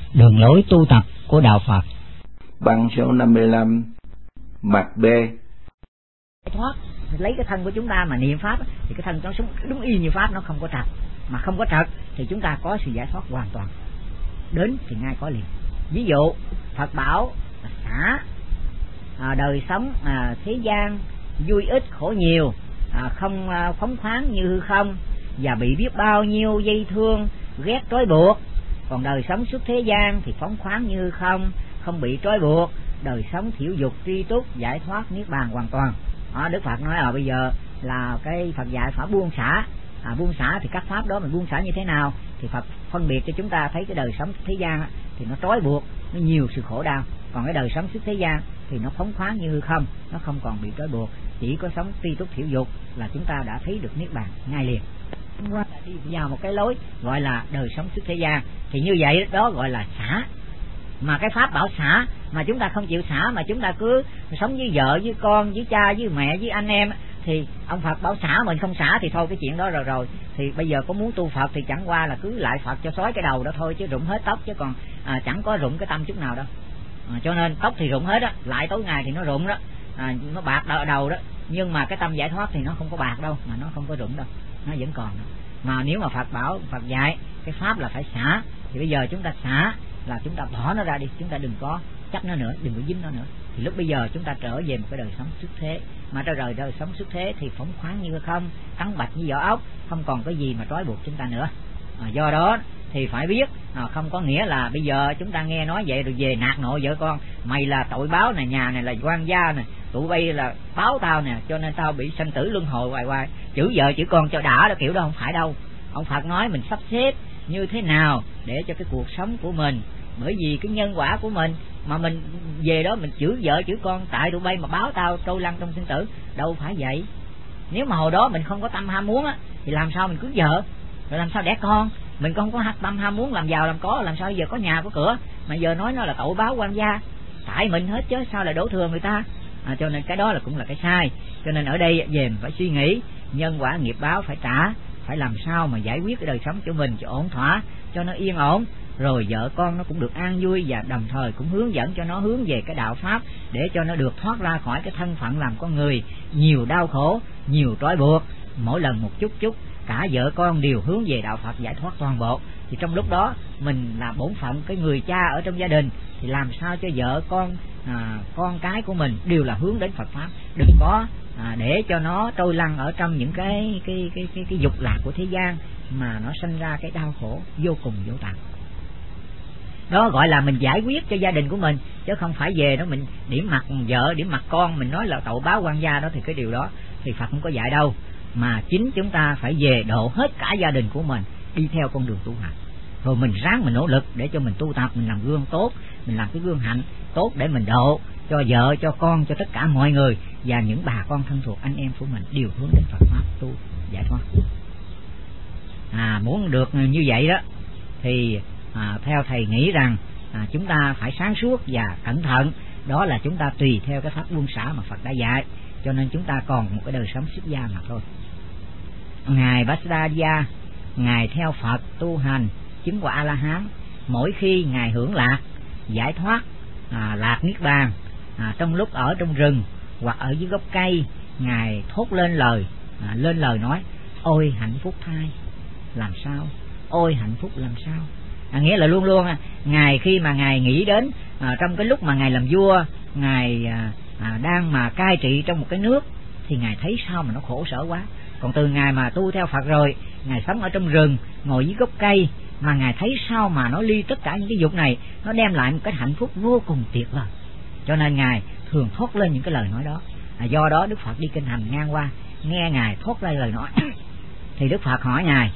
Đường lối tu tập của Đạo Phật. Băng số 55, mặt B. Thoát, lấy cái thân của chúng ta mà niệm Pháp thì cái thân nó sống đúng y như Pháp, nó không có trật. Mà không có trật thì chúng ta có sự giải thoát hoàn toàn. Đến thì ngay có liền. Ví dụ Phật bảo là xả đời sống thế gian vui ít khổ nhiều, không phóng khoáng như hư không, và bị biết bao nhiêu dây thương ghét trói buộc. Còn đời sống xuất thế gian thì phóng khoáng như hư không, không bị trói buộc, đời sống thiểu dục tri túc, giải thoát niết bàn hoàn toàn. Đức Phật nói bây giờ là cái Phật dạy phải buông xả. Buông xả thì các pháp đó mình buông xả như thế nào thì Phật phân biệt cho chúng ta thấy cái đời sống thế gian thì nó trói buộc, nó nhiều sự khổ đau. Còn cái đời sống xuất thế gian thì nó phóng khoáng như hư không, nó không còn bị trói buộc, chỉ có sống tri túc thiểu dục là chúng ta đã thấy được niết bàn ngay liền. Đi vào một cái lối gọi là đời sống xuất thế gian thì như vậy đó gọi là xả. Mà cái pháp bảo xả mà chúng ta không chịu xả, mà chúng ta cứ sống với vợ, với con, với cha, với mẹ, với anh em, thì ông Phật bảo xả mình không xả thì thôi cái chuyện đó rồi. Thì bây giờ có muốn tu Phật thì chẳng qua là cứ lại Phật cho xói cái đầu đó thôi, chứ rụng hết tóc chứ còn chẳng có rụng cái tâm chút nào đâu. Cho nên tóc thì rụng hết á, lại tối ngày thì nó rụng đó, nó bạc đầu đó, nhưng mà cái tâm giải thoát thì nó không có bạc đâu, mà nó không có rụng đâu, nó vẫn còn đó. Mà nếu mà Phật bảo, Phật dạy cái pháp là phải xả, thì bây giờ chúng ta xả là chúng ta bỏ nó ra đi, chúng ta đừng có chấp nó nữa, đừng có dính nó nữa. Thì lúc bây giờ chúng ta trở về một cái đời sống xuất thế. Mà đời sống xuất thế thì phóng khoáng như không, trắng bạch như vỏ ốc, không còn cái gì mà trói buộc chúng ta nữa. Do đó thì phải biết không có nghĩa là bây giờ chúng ta nghe nói vậy rồi về nạt nộ vợ con, mày là tội báo nè, nhà này là quan gia nè, tụi bay là báo tao nè, cho nên tao bị sanh tử luân hồi hoài, chữ vợ chữ con cho đã, đó kiểu đó không phải đâu. Ông Phật nói mình sắp xếp như thế nào để cho cái cuộc sống của mình, bởi vì cái nhân quả của mình mà mình về đó mình chửi vợ chửi con, tại tụi bay mà báo tao trôi lăn trong sinh tử, đâu phải vậy. Nếu mà hồi đó mình không có tâm ham muốn á thì làm sao mình cưới vợ, rồi làm sao đẻ con. Mình không có tâm ham muốn làm giàu làm có, làm sao giờ có nhà có cửa, mà giờ nói nó là tội báo quan gia, tại mình hết chứ sao lại đổ thừa người ta. Cho nên cái đó là cũng là cái sai. Cho nên ở đây về phải suy nghĩ nhân quả nghiệp báo phải trả, phải làm sao mà giải quyết cái đời sống của mình cho ổn thỏa, cho nó yên ổn, rồi vợ con nó cũng được an vui, và đồng thời cũng hướng dẫn cho nó hướng về cái đạo pháp để cho nó được thoát ra khỏi cái thân phận làm con người nhiều đau khổ, nhiều trói buộc, mỗi lần một chút, cả vợ con đều hướng về đạo Phật giải thoát toàn bộ. Thì trong lúc đó mình là bổn phận cái người cha ở trong gia đình thì làm sao cho vợ con cái của mình đều là hướng đến Phật pháp, đừng có để cho nó trôi lăn ở trong những cái dục lạc của thế gian mà nó sinh ra cái đau khổ vô cùng vô tận. Đó gọi là mình giải quyết cho gia đình của mình, chứ không phải về đó mình điểm mặt vợ điểm mặt con, mình nói là tội báo quan gia đó, thì cái điều đó thì Phật không có dạy đâu. Mà chính chúng ta phải về độ hết cả gia đình của mình đi theo con đường tu hành, rồi mình ráng mình nỗ lực để cho mình tu tập, mình làm gương tốt, mình làm cái gương hạnh tốt để mình độ cho vợ cho con, cho tất cả mọi người, và những bà con thân thuộc anh em của mình đều hướng đến Phật pháp tu giải thoát. Muốn được như vậy đó thì theo thầy nghĩ rằng chúng ta phải sáng suốt và cẩn thận, đó là chúng ta tùy theo cái pháp buông xả mà Phật đã dạy, cho nên chúng ta còn một cái đời sống xuất gia mà thôi. Ngài Bhattacharya, ngài theo Phật tu hành chứng quả A-la-hán, mỗi khi ngài hưởng lạc giải thoát lạc niết bàn, trong lúc ở trong rừng hoặc ở dưới gốc cây, ngài thốt lên lời nói: ôi hạnh phúc thay làm sao, ôi hạnh phúc làm sao. Nghĩa là luôn luôn ngài khi mà ngài nghĩ đến trong cái lúc mà ngài làm vua, ngài đang mà cai trị trong một cái nước thì ngài thấy sao mà nó khổ sở quá. Còn từ ngài mà tu theo Phật rồi, ngài sống ở trong rừng, ngồi dưới gốc cây, mà ngài thấy sao mà nó ly tất cả những cái dục này, nó đem lại một cái hạnh phúc vô cùng tuyệt vời. Cho nên ngài thường thốt lên những cái lời nói đó. Do đó Đức Phật đi kinh hành ngang qua, nghe ngài thốt ra lời nói thì Đức Phật hỏi ngài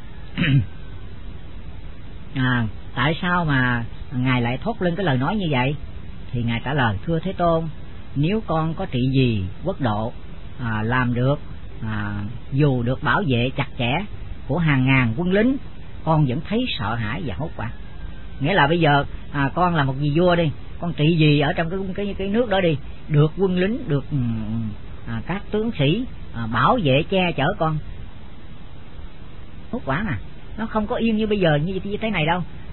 tại sao mà ngài lại thốt lên cái lời nói như vậy? Thì ngài trả lời: thưa Thế Tôn, nếu con có trị gì quốc độ làm được, dù được bảo vệ chặt chẽ của hàng ngàn quân lính, con vẫn thấy sợ hãi và hốt hoảng. Nghĩa là bây giờ con là một vị vua đi, con trị gì ở trong cái nước đó đi, được quân lính, được các tướng sĩ bảo vệ che chở con, hốt hoảng. Nó không có yên như bây giờ như thế này đâu.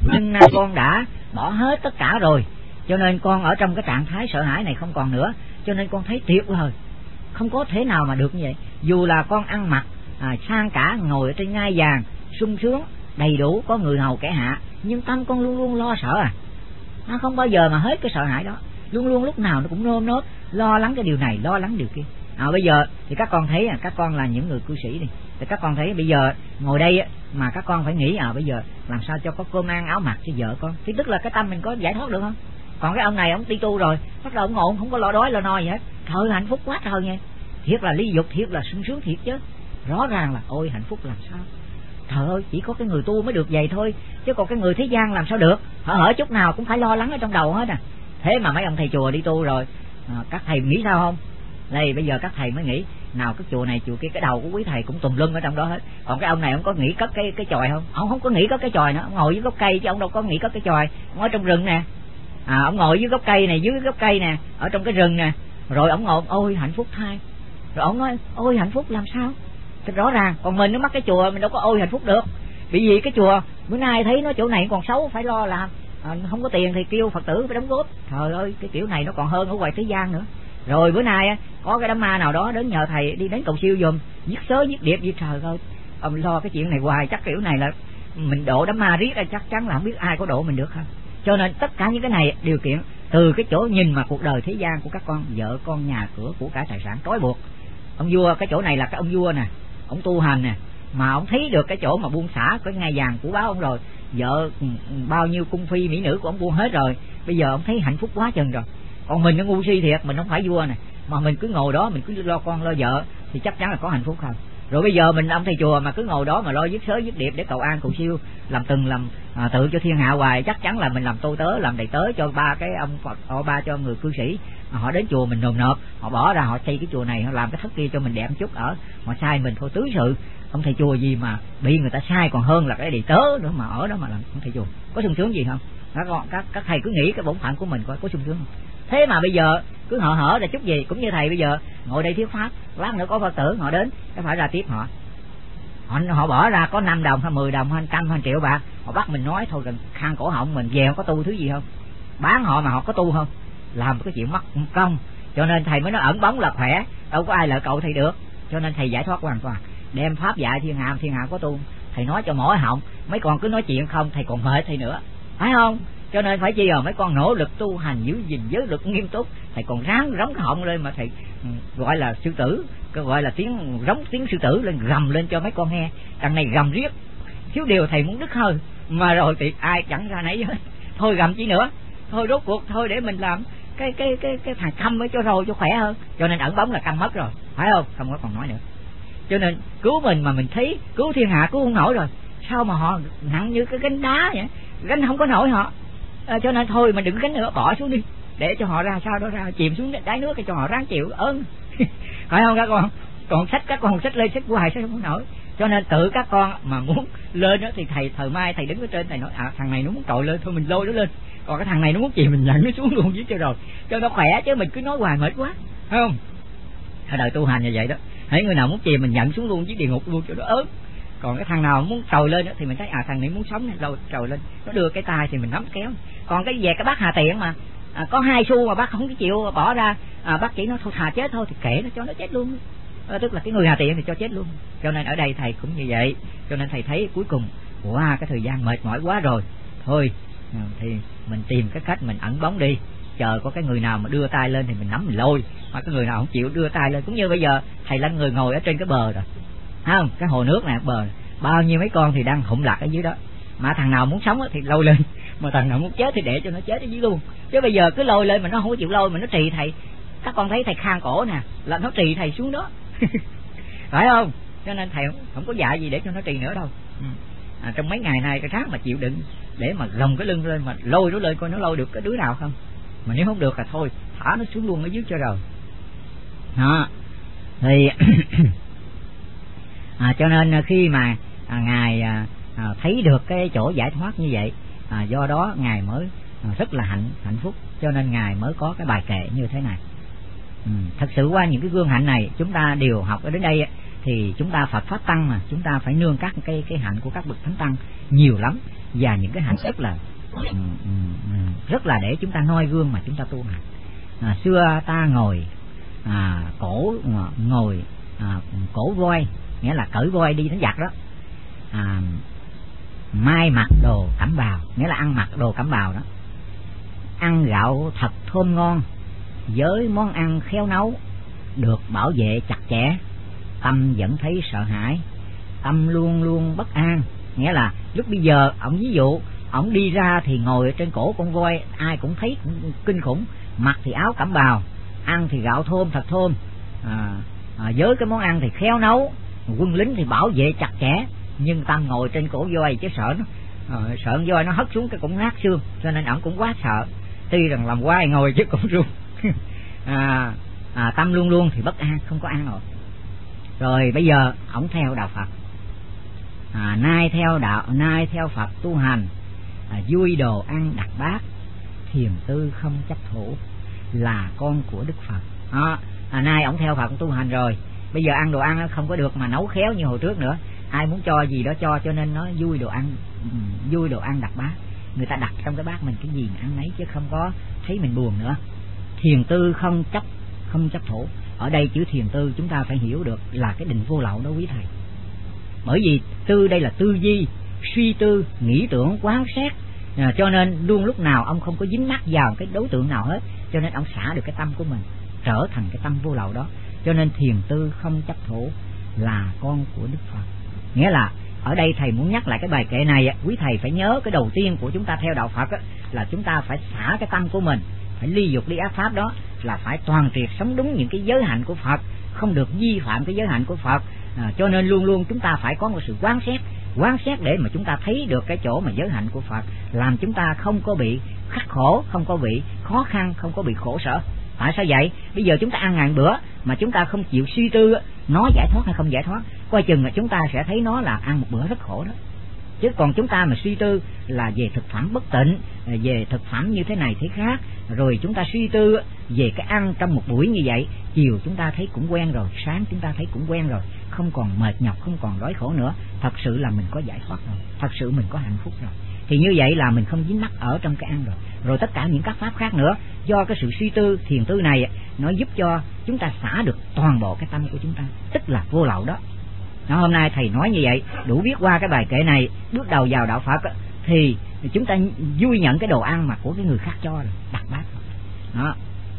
nhưng nay con đã bỏ hết tất cả rồi, cho nên con ở trong cái trạng thái sợ hãi này không còn nữa, cho nên con thấy tuyệt vời, không có thể nào mà được như vậy. Dù là con ăn mặc sang cả, ngồi ở trên ngai vàng sung sướng đầy đủ, có người hầu kẻ hạ, nhưng tâm con luôn luôn lo sợ nó không bao giờ mà hết cái sợ hãi đó, luôn luôn lúc nào nó cũng nơm nớp lo lắng cái điều này, lo lắng điều kia. Bây giờ thì các con thấy các con là những người cư sĩ đi, thì các con thấy bây giờ ngồi đây mà các con phải nghĩ bây giờ làm sao cho có cơm ăn áo mặc cho vợ con, thì tức là cái tâm mình có giải thoát được không? Còn cái ông này ông đi tu rồi, bắt đầu ông ngộ, không có lo đói lo no gì hết, trời hạnh phúc quá trời nha, thiệt là ly dục, thiệt là sung sướng thiệt chứ, rõ ràng là ôi hạnh phúc làm sao. Trời ơi, chỉ có cái người tu mới được vậy thôi, chứ còn cái người thế gian làm sao được, hở chút nào cũng phải lo lắng ở trong đầu hết Thế mà mấy ông thầy chùa đi tu rồi, các thầy nghĩ sao không? Đây bây giờ các thầy mới nghĩ, nào cái chùa này chùa kia, cái đầu của quý thầy cũng tùm lum ở trong đó hết. Còn cái ông này ông có nghĩ cất cái chòi không? Ông không có nghĩ cất cái chòi nữa, ông ngồi dưới gốc cây chứ ông đâu có nghĩ cất cái chòi. Ông ở trong rừng nè, ông ngồi dưới gốc cây này, dưới gốc cây nè, ở trong cái rừng nè, rồi ông ngồi ôi hạnh phúc thay, rồi ông nói ôi hạnh phúc làm sao? Thì rõ ràng, còn mình nó mắc cái chùa mình đâu có ôi hạnh phúc được. Vì cái chùa bữa nay thấy nó chỗ này còn xấu phải lo làm, không có tiền thì kêu Phật tử phải đóng góp. Trời ơi, cái kiểu này nó còn hơn ở ngoài thế gian nữa. Rồi bữa nay có cái đám ma nào đó đến nhờ thầy đi đến cầu siêu giùm, viết sớ viết điệp gì, trời ơi, ông lo cái chuyện này hoài, chắc kiểu này là mình độ đám ma riết chắc chắn là không biết ai có độ mình được không. Cho nên tất cả những cái này điều kiện từ cái chỗ nhìn mà cuộc đời thế gian của các con, vợ con, nhà cửa, của cải tài sản trói buộc. Ông vua, cái chỗ này là cái ông vua nè, ông tu hành nè, mà ông thấy được cái chỗ mà buông xả cái ngai vàng của báo ông rồi, vợ bao nhiêu cung phi mỹ nữ của ông buông hết rồi, bây giờ ông thấy hạnh phúc quá chừng rồi. Còn mình nó ngu si thiệt, mình không phải vua nè, mà mình cứ ngồi đó mình cứ lo con lo vợ thì chắc chắn là có hạnh phúc không. Rồi bây giờ mình ông thầy chùa mà cứ ngồi đó mà lo viết sớ viết điệp để cầu an cầu siêu, làm tự cho thiên hạ hoài, chắc chắn là mình làm tô tớ, làm đầy tớ cho ba cái ông Phật, ba cho người cư sĩ, họ đến chùa mình nộp nộp, họ bỏ ra họ xây cái chùa này, họ làm cái thất kia cho mình đẹp chút ở, họ sai mình thôi tứ sự. Ông thầy chùa gì mà bị người ta sai còn hơn là cái đầy tớ nữa mà ở đó mà làm ông thầy chùa, có sung sướng gì không? Các thầy cứ nghĩ cái bổn phận của mình coi có sung sướng không? Thế mà bây giờ cứ hở ra chút gì, cũng như thầy bây giờ ngồi đây thuyết pháp, lát nữa có Phật tử họ đến, cái phải ra tiếp họ bỏ ra có 5 đồng hay 10 đồng hay 100 hay 1 triệu bạc, họ bắt mình nói thôi gần khang cổ họng mình, về không có tu thứ gì không, bán họ mà họ có tu không, làm cái chuyện mất công. Cho nên thầy mới nói ẩn bóng là khỏe, đâu có ai lợi cậu thầy được. Cho nên thầy giải thoát hoàn toàn, đem pháp dạy thiên hạ có tu, thầy nói cho mỏi họng, mấy con cứ nói chuyện không thầy còn mệt thầy nữa, phải không? Cho nên phải chi rồi mấy con nỗ lực tu hành, giữ gìn giới luật nghiêm túc, thầy còn ráng rống cái họng lên mà thầy gọi là sư tử, gọi là tiếng sư tử lên, gầm lên cho mấy con nghe. Đằng này gầm riết, thiếu điều thầy muốn đứt hơi, mà rồi thì ai chẳng ra nấy hết. Thôi gầm chi nữa, thôi rốt cuộc thôi để mình làm cái thằng câm mới cho rồi cho khỏe hơn. Cho nên ẩn bóng là câm mất rồi, phải không? Không có còn nói nữa. Cho nên cứu mình mà mình thấy cứu thiên hạ cứu không nổi rồi, sao mà họ nặng như cái gánh đá vậy, gánh không có nổi họ. Cho nên thôi mình đừng gánh nữa, bỏ xuống đi để cho họ ra sao đó ra, chìm xuống đáy nước cho họ ráng chịu ơn. Phải không các con? Còn các con sách lên sách hoài sao không nổi. Cho nên tự các con mà muốn lên đó thì thời mai thầy đứng ở trên thầy nói thằng này nó muốn trội lên thôi mình lôi nó lên, còn cái thằng này nó muốn chìm mình nhận nó xuống luôn với cho rồi cho nó khỏe, chứ mình cứ nói hoài mệt quá, phải không? Ở đời tu hành như vậy đó, thấy người nào muốn chìm mình nhận xuống luôn với địa ngục luôn cho nó ớn. Còn cái thằng nào muốn trồi lên đó, thì mình thấy thằng này muốn sống này lâu trồi lên, nó đưa cái tay thì mình nắm kéo. Còn cái về cái bác Hà Tiện mà có 2 xu mà bác không có chịu bỏ ra, bác chỉ nói thôi thà chết thôi thì kệ nó cho nó chết luôn. Tức là cái người Hà Tiện thì cho chết luôn. Cho nên ở đây thầy cũng như vậy. Cho nên thầy thấy cuối cùng cái thời gian mệt mỏi quá rồi, thôi thì mình tìm cái cách mình ẩn bóng đi, chờ có cái người nào mà đưa tay lên thì mình nắm mình lôi, mà cái người nào không chịu đưa tay lên, cũng như bây giờ thầy là người ngồi ở trên cái bờ rồi, thấy không? Cái hồ nước này bờ, bao nhiêu mấy con thì đang hụm lạc ở dưới đó, mà thằng nào muốn sống thì lôi lên, mà thằng nào muốn chết thì để cho nó chết ở dưới luôn. Chứ bây giờ cứ lôi lên mà nó không có chịu lôi, mà nó trì thầy, các con thấy thầy khang cổ nè là nó trì thầy xuống đó. Phải không? Cho nên thầy không có dạy gì để cho nó trì nữa đâu. Trong mấy ngày nay cái ráng mà chịu đựng để mà gồng cái lưng lên mà lôi nó lên coi nó lôi được cái đứa nào không, mà nếu không được là thôi thả nó xuống luôn ở dưới cho rồi đó. Thì cho nên khi mà ngài thấy được cái chỗ giải thoát như vậy, do đó ngài mới rất là hạnh phúc, cho nên ngài mới có cái bài kệ như thế này. Thật sự qua những cái gương hạnh này chúng ta đều học ở đến đây thì chúng ta Phật pháp tăng mà chúng ta phải nương các cái hạnh của các bậc thánh tăng nhiều lắm, và những cái hạnh rất là để chúng ta noi gương mà chúng ta tu hành. Xưa ta ngồi cổ voi, nghĩa là cởi voi đi đánh giặc đó. Mai mặc đồ cẩm bào, nghĩa là ăn mặc đồ cẩm bào đó. Ăn gạo thật thơm ngon, với món ăn khéo nấu, được bảo vệ chặt chẽ. Tâm vẫn thấy sợ hãi, tâm luôn luôn bất an. Nghĩa là lúc bây giờ ông ví dụ ông đi ra thì ngồi trên cổ con voi, ai cũng thấy cũng kinh khủng. Mặc thì áo cẩm bào, ăn thì gạo thơm thật thơm, với cái món ăn thì khéo nấu, quân lính thì bảo vệ chặt chẽ. Nhưng tâm ngồi trên cổ voi chứ sợ con voi nó hất xuống cái cũng nát xương, cho nên ổng cũng quá sợ. Tuy rằng làm quai ngồi chứ cũng run. Tâm luôn luôn thì bất an, không có an ổn. Rồi bây giờ ổng theo đạo Phật, nay theo Phật tu hành, vui đồ ăn đặt bát, thiền tư không chấp thủ, là con của Đức Phật. Nay ổng theo Phật tu hành rồi, bây giờ ăn đồ ăn không có được mà nấu khéo như hồi trước nữa, ai muốn cho gì đó cho nên nó vui đồ ăn đặt bát. Người ta đặt trong cái bát mình cái gì ăn nấy chứ không có thấy mình buồn nữa. Thiền tư không chấp thủ. Ở đây chữ thiền tư chúng ta phải hiểu được là cái định vô lậu đó quý thầy. Bởi vì tư đây là tư duy, suy tư, nghĩ tưởng, quán xét, cho nên luôn lúc nào ông không có dính mắc vào cái đối tượng nào hết, cho nên ông xả được cái tâm của mình trở thành cái tâm vô lậu đó. Cho nên thiền tư không chấp thủ, là con của Đức Phật. Nghĩa là ở đây thầy muốn nhắc lại cái bài kệ này, quý thầy phải nhớ cái đầu tiên của chúng ta theo đạo Phật là chúng ta phải xả cái tâm của mình, phải ly dục ly ác pháp, đó là phải toàn triệt sống đúng những cái giới hạnh của Phật, không được vi phạm cái giới hạnh của Phật. Cho nên luôn luôn chúng ta phải có một sự quán xét để mà chúng ta thấy được cái chỗ mà giới hạnh của Phật, làm chúng ta không có bị khắc khổ, không có bị khó khăn, không có bị khổ sở. Tại sao vậy? Bây giờ chúng ta ăn ngàn bữa mà chúng ta không chịu suy tư nó giải thoát hay không giải thoát, coi chừng là chúng ta sẽ thấy nó là ăn một bữa rất khổ đó. Chứ còn chúng ta mà suy tư là về thực phẩm bất tịnh, về thực phẩm như thế này thế khác, rồi chúng ta suy tư về cái ăn trong một buổi như vậy, chiều chúng ta thấy cũng quen rồi, sáng chúng ta thấy cũng quen rồi, không còn mệt nhọc, không còn đói khổ nữa. Thật sự là mình có giải thoát rồi, thật sự mình có hạnh phúc rồi. Thì như vậy là mình không dính mắc ở trong cái ăn rồi. Rồi tất cả những các pháp khác nữa, do cái sự suy tư, thiền tư này nó giúp cho chúng ta xả được toàn bộ cái tâm của chúng ta, tức là vô lậu đó. Hôm nay thầy nói như vậy đủ biết qua cái bài kệ này, bước đầu vào đạo Phật thì chúng ta vui nhận cái đồ ăn mà của cái người khác cho rồi, đặt bát đó.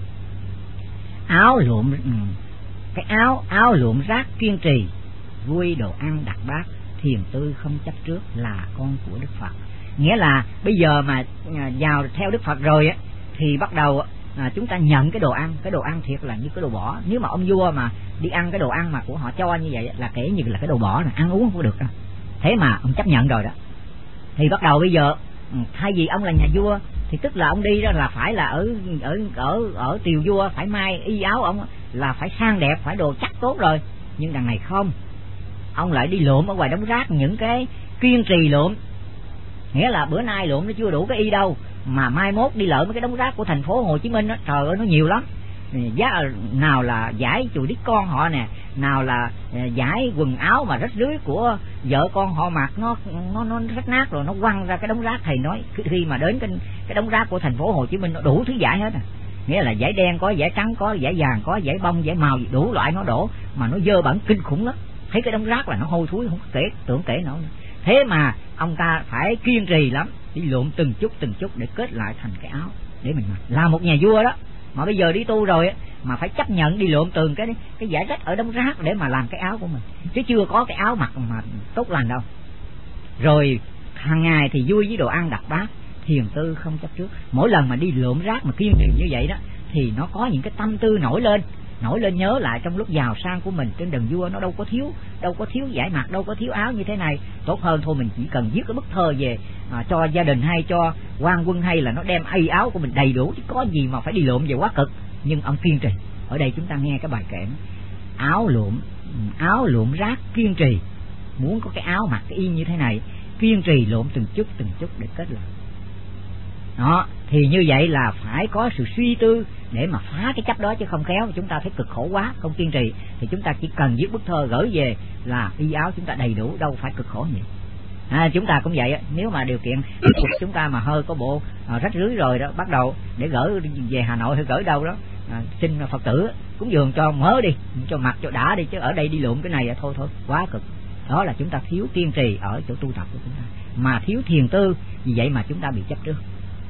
Cái áo lụm rác kiên trì, vui đồ ăn đặt bát, thiền tư không chấp trước, là con của Đức Phật. Nghĩa là bây giờ mà vào theo Đức Phật rồi thì bắt đầu chúng ta nhận cái đồ ăn thiệt là như cái đồ bỏ. Nếu mà ông vua mà đi ăn cái đồ ăn mà của họ cho như vậy là kể như là cái đồ bỏ, là ăn uống không có được đâu. Thế mà ông chấp nhận rồi đó, thì bắt đầu bây giờ thay vì ông là nhà vua thì tức là ông đi đó là phải là ở tiều vua, phải may y áo ông là phải sang đẹp, phải đồ chắc tốt rồi. Nhưng đằng này không, ông lại đi lượm ở ngoài đống rác những cái kiên trì lượm. Nghĩa là bữa nay lượm nó chưa đủ cái y đâu, mà mai mốt đi lượm cái đống rác của thành phố Hồ Chí Minh đó, trời ơi nó nhiều lắm. Giá nào là giải chùi đít con họ nè, nào là giải quần áo mà rách rưới của vợ con họ mặc, nó rách nát rồi nó quăng ra cái đống rác. Thầy nói khi mà đến cái đống rác của thành phố Hồ Chí Minh nó đủ thứ giải hết. Nghĩa là giải đen có, giải trắng có, giải vàng có, giải bông, giải màu, đủ loại nó đổ, mà nó dơ bẩn kinh khủng lắm. Thấy cái đống rác là nó hôi thối, không tưởng kể nổi. Thế mà ông ta phải kiên trì lắm, đi lượm từng chút để kết lại thành cái áo để mình mặc. Là một nhà vua đó, mà bây giờ đi tu rồi mà phải chấp nhận đi lượm từng cái giải rách ở đống rác để mà làm cái áo của mình, chứ chưa có cái áo mặc mà tốt lành đâu. Rồi hàng ngày thì vui với đồ ăn đặt bát, thiền tư không chấp trước. Mỗi lần mà đi lượm rác mà kiên trì như vậy đó thì nó có những cái tâm tư nổi lên nhớ lại trong lúc giàu sang của mình trên đền vua nó đâu có thiếu giải mặc, đâu có thiếu áo như thế này. Tốt hơn thôi mình chỉ cần viết cái bức thơ về cho gia đình hay cho quan quân, hay là nó đem y áo của mình đầy đủ, chứ có gì mà phải đi lượm về quá cực. Nhưng ông kiên trì. Ở đây chúng ta nghe cái bài kệ áo lượm rác kiên trì, muốn có cái áo mặc cái y như thế này, kiên trì lượm từng chút để kết lại đó. Thì như vậy là phải có sự suy tư, để mà phá cái chấp đó, chứ không khéo chúng ta thấy cực khổ quá, không kiên trì thì chúng ta chỉ cần viết bức thơ gửi về là y áo chúng ta đầy đủ, đâu phải cực khổ gì. Chúng ta cũng vậy, nếu mà điều kiện của chúng ta mà hơi có bộ rách rưới rồi đó, bắt đầu để gửi về Hà Nội hay gửi đâu đó, xin Phật tử cúng dường cho mớ đi, cho mặc cho đã đi, chứ ở đây đi lượm cái này thôi quá cực. Đó là chúng ta thiếu kiên trì ở chỗ tu tập của chúng ta, mà thiếu thiền tư, vì vậy mà chúng ta bị chấp trước.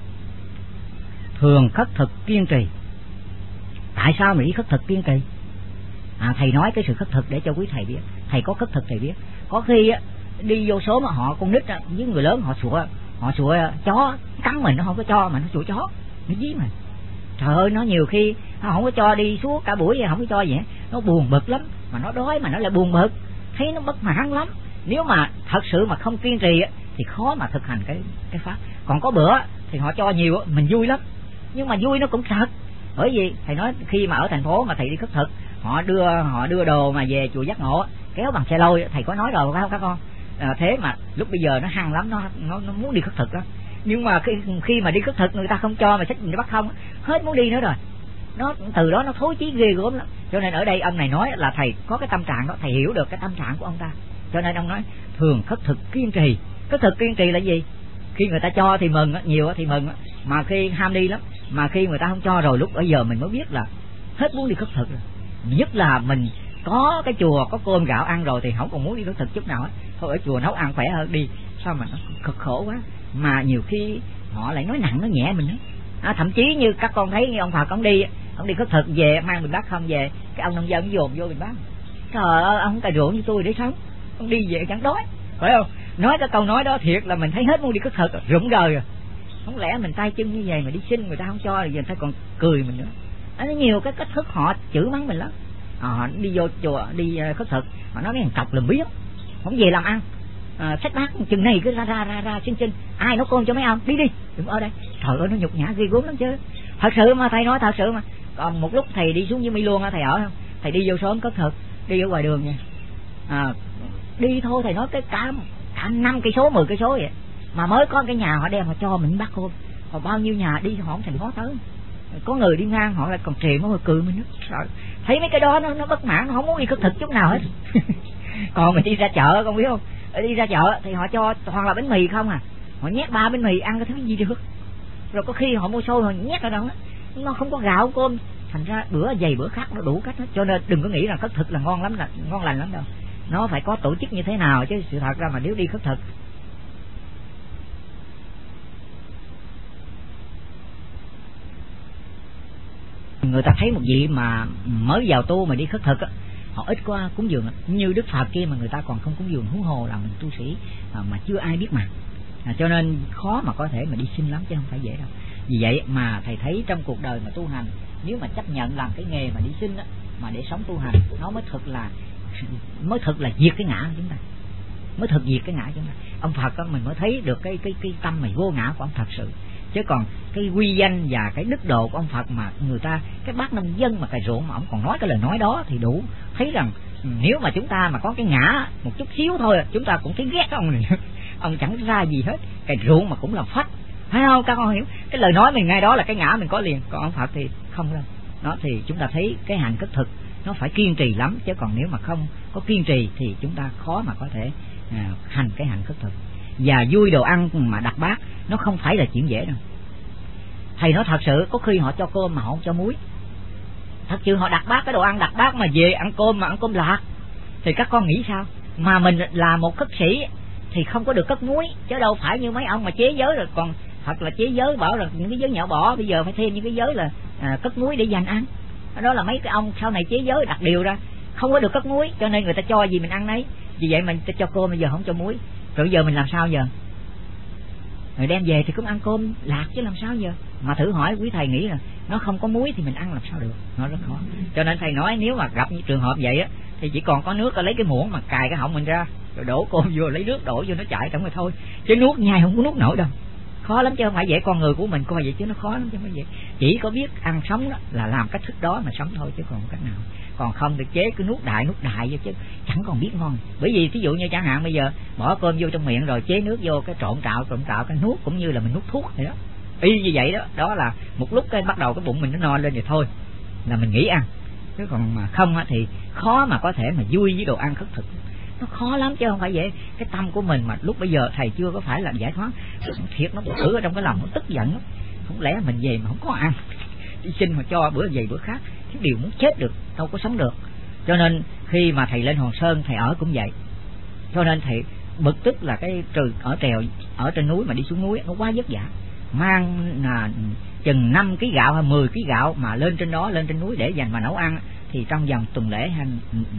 Thường khất thực kiên trì. Tại sao mà đi khất thực kiên trì? Thầy nói cái sự khất thực để cho quý thầy biết. Thầy có khất thực thầy biết. Có khi đi vô số mà họ con nít với người lớn họ sủa chó cắn mình, nó không có cho mà nó sủa chó, nó dí mình. Trời ơi, nó nhiều khi nó không có cho đi suốt cả buổi, không có cho gì hết, nó buồn bực lắm, mà nó đói mà nó lại buồn bực, thấy nó bất mãn lắm. Nếu mà thật sự mà không kiên trì thì khó mà thực hành cái pháp. Còn có bữa thì họ cho nhiều mình vui lắm, nhưng mà vui nó cũng thật. Bởi vì thầy nói khi mà ở thành phố mà thầy đi khất thực, họ đưa đồ mà về chùa Giác Ngộ kéo bằng xe lôi, thầy có nói rồi phải không các con? Thế mà lúc bây giờ nó hăng lắm, nó muốn đi khất thực đó. Nhưng mà khi mà đi khất thực người ta không cho mà xách mình bắt không, hết muốn đi nữa rồi. Nó từ đó nó thối chí ghê gớm lắm. Cho nên ở đây ông này nói là thầy có cái tâm trạng đó, thầy hiểu được cái tâm trạng của ông ta. Cho nên ông nói thường khất thực kiên trì. Khất thực kiên trì là gì? Khi người ta cho thì mừng, nhiều thì mừng, mà khi ham đi lắm. Mà khi người ta không cho rồi, lúc bây giờ mình mới biết là hết muốn đi khất thực rồi. Nhất là mình có cái chùa có cơm gạo ăn rồi thì không còn muốn đi khất thực chút nào hết. Thôi ở chùa nấu ăn khỏe hơn đi, sao mà nó cực khổ quá. Mà nhiều khi họ lại nói nặng nói nhẹ mình đó. Thậm chí như các con thấy như ông Phật ông đi khất thực về mang bình bát không về, cái ông nông dân dồn vô bình bát. Trời ơi, ông cài ruộng như tôi để sống, ông đi về chẳng đói, phải không? Nói cái câu nói đó thiệt là mình thấy hết muốn đi khất thực, rụng rời rồi. Không lẽ mình tay chân như vậy mà đi xin người ta không cho, rồi người ta còn cười mình nữa. Nó nhiều cái cách thức họ chửi mắng mình lắm. Họ đi vô chùa đi khất thực, họ nói mấy thằng cọc làm biếng, không về làm ăn, xách bát chừng này cứ ra xin ai nấu cơm cho mấy ông, đi đừng ở đây. Trời ơi, nó nhục nhã ghê gớm lắm chứ. Thật sự mà thầy nói thật sự mà. Còn một lúc thầy đi xuống Dưới Mi luôn thầy ở không, thầy đi vô sớm khất thực, đi ở ngoài đường nha, đi thôi thầy nói cái cả 5 cây số 10 cây số vậy mà mới có cái nhà họ đem họ cho mình bát cơm, còn bao nhiêu nhà đi họ không thành khó tới. Có người đi ngang họ lại còn trì nó cười mình đó. Thấy mấy cái đó nó bất mãn, nó không muốn đi khất thực chút nào hết. Còn mình đi ra chợ con biết không, đi ra chợ thì họ cho toàn là bánh mì không họ nhét 3 bánh mì ăn cái thứ gì được. Rồi có khi họ mua xôi họ nhét ở đâu nó không có gạo cơm, thành ra bữa dày bữa khác nó đủ cách hết. Cho nên đừng có nghĩ là khất thực là ngon lắm, là ngon lành lắm đâu. Nó phải có tổ chức như thế nào chứ. Sự thật ra mà nếu đi khất thực người ta thấy một vị mà mới vào tu mà đi khất thực họ ít qua cúng dường như Đức Phật kia, mà người ta còn không cúng dường, huống hồ là mình tu sĩ mà chưa ai biết mặt. Cho nên khó mà có thể mà đi xin lắm chứ không phải dễ đâu. Vì vậy mà thầy thấy trong cuộc đời mà tu hành, nếu mà chấp nhận làm cái nghề mà đi xin mà để sống tu hành, nó mới thực là diệt cái ngã của chúng ta, mới thực diệt cái ngã của chúng ta. Ông Phật mình mới thấy được cái tâm mày vô ngã của ông thật sự. Chứ còn cái quy danh và cái đức độ của ông Phật mà người ta, cái bác nông dân mà cày ruộng mà ông còn nói cái lời nói đó thì đủ thấy rằng nếu mà chúng ta mà có cái ngã một chút xíu thôi, chúng ta cũng thấy ghét ông này. Ông chẳng ra gì hết, cày ruộng mà cũng làm phách, phải không? Các con hiểu cái lời nói mình ngay đó là cái ngã mình có liền. Còn ông Phật thì không đâu. Nó thì chúng ta thấy cái hành khất thực nó phải kiên trì lắm, chứ còn nếu mà không có kiên trì thì chúng ta khó mà có thể hành cái hành khất thực. Và vui đồ ăn mà đặt bát nó không phải là chuyện dễ đâu. Thầy nói thật sự, có khi họ cho cơm mà họ không cho muối. Thật sự họ đặt bát cái đồ ăn, đặt bát mà về ăn cơm mà ăn cơm lạc thì các con nghĩ sao? Mà mình là một khất sĩ thì không có được cất muối, chứ đâu phải như mấy ông mà chế giới rồi còn thật là chế giới bảo là những cái giới nhỏ bỏ, bây giờ phải thêm những cái giới là cất muối để dành ăn. Đó là mấy cái ông sau này chế giới đặt điều ra không có được cất muối, cho nên người ta cho gì mình ăn nấy. Vì vậy mình cho cơm bây giờ không cho muối, rồi giờ mình làm sao giờ? Rồi đem về thì cũng ăn cơm lạc chứ làm sao giờ? Mà thử hỏi quý thầy nghĩ là nó không có muối thì mình ăn làm sao được, nó rất khó. Cho nên thầy nói nếu mà gặp những trường hợp vậy thì chỉ còn có nước, lấy cái muỗng mà cài cái họng mình ra rồi đổ cơm vô, lấy nước đổ vô nó chảy trong rồi thôi. Chứ nuốt nhai không có nuốt nổi đâu, khó lắm chứ không phải dễ. Con người của mình coi vậy chứ nó khó lắm chứ không phải dễ. Chỉ có biết ăn sống đó là làm cách thức đó mà sống thôi, chứ còn cách nào. Còn không thì chế cứ nuốt đại vô chứ chẳng còn biết ngon. Bởi vì thí dụ như chẳng hạn bây giờ bỏ cơm vô trong miệng rồi chế nước vô cái trộn trạo cái nuốt cũng như là mình nuốt thuốc vậy đó. y như vậy đó. Đó là một lúc cái bắt đầu cái bụng mình nó no lên rồi thôi là mình nghỉ ăn, chứ còn mà không thì khó mà có thể mà vui với đồ ăn khất thực, nó khó lắm chứ không phải vậy. Cái tâm của mình mà lúc bây giờ thầy chưa có phải là giải thoát thiệt, nó bự ở trong cái lòng, nó tức giận lắm. Không lẽ mình về mà không có ăn, đi xin mà cho bữa về bữa khác, cái điều muốn chết được, đâu có sống được. Cho nên khi mà thầy lên Hòn Sơn thầy ở cũng vậy. Cho nên thầy bực tức là cái trừ ở trèo ở trên núi mà đi xuống núi nó quá vất vả, mang chừng 5 kg gạo hay 10 kg gạo mà lên trên đó, lên trên núi để dành mà nấu ăn, thì trong vòng tuần lễ hay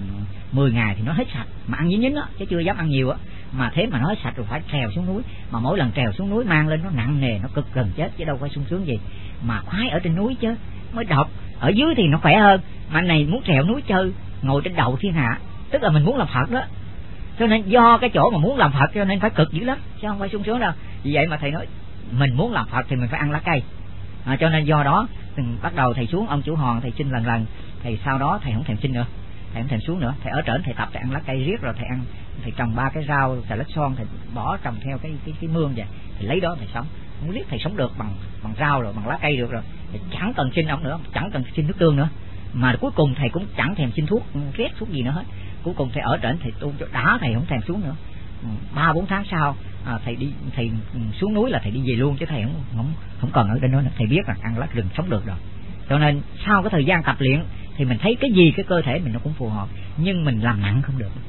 10 ngày thì nó hết sạch, mà ăn nhín đó chứ chưa dám ăn nhiều á, mà thế mà nó hết sạch rồi phải trèo xuống núi, mà mỗi lần trèo xuống núi mang lên nó nặng nề, nó cực gần chết chứ đâu phải sung sướng gì. Mà khoái ở trên núi chứ mới độc, ở dưới thì nó khỏe hơn, mà anh này muốn trèo núi chơi, ngồi trên đầu thiên hạ, tức là mình muốn làm Phật đó. Cho nên do cái chỗ mà muốn làm Phật cho nên phải cực dữ lắm, chứ không phải sung sướng đâu. Vì vậy mà thầy nói mình muốn làm Phật thì mình phải ăn lá cây. Cho nên do đó bắt đầu thầy xuống ông chủ Hòn thầy xin lần, thầy sau đó thầy không thèm xin nữa, thầy không thèm xuống nữa, thầy ở trển thầy tập thầy ăn lá cây riết, rồi thầy ăn, thầy trồng 3 cái rau xà lách son, thầy bỏ trồng theo cái mương vậy, thầy lấy đó thầy sống. Không biết thầy sống được bằng rau rồi, bằng lá cây được rồi, thầy chẳng cần xin ông nữa, chẳng cần xin nước tương nữa, mà cuối cùng thầy cũng chẳng thèm xin thuốc ghét thuốc gì nữa hết. Cuối cùng thầy ở trển thầy tu cho đã, thầy không thèm xuống nữa. 3-4 tháng sau thầy xuống núi là thầy đi về luôn, chứ thầy không còn ở trên đó nữa. Thầy biết là ăn lá rừng sống được rồi. Cho nên sau cái thời gian tập luyện thì mình thấy cái gì cái cơ thể mình nó cũng phù hợp, nhưng mình làm nặng không được.